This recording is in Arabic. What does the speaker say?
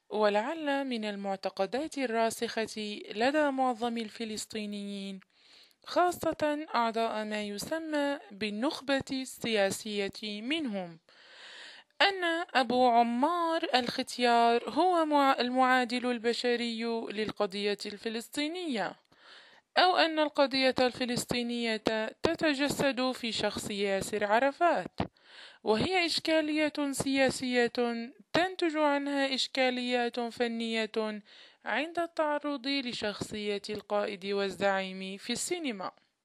ولعل من المعتقدات الراسخة لدى معظم الفلسطينيين، خاصة أعضاء ما يسمى بالنخبة السياسية منهم، أن أبو عمار الختيار هو المعادل البشري للقضية الفلسطينية، أو أن القضية الفلسطينية تتجسد في شخص ياسر عرفات، وهي إشكالية سياسية تنتج عنها إشكاليات فنية عند التعرض لشخصية القائد والزعيم في السينما.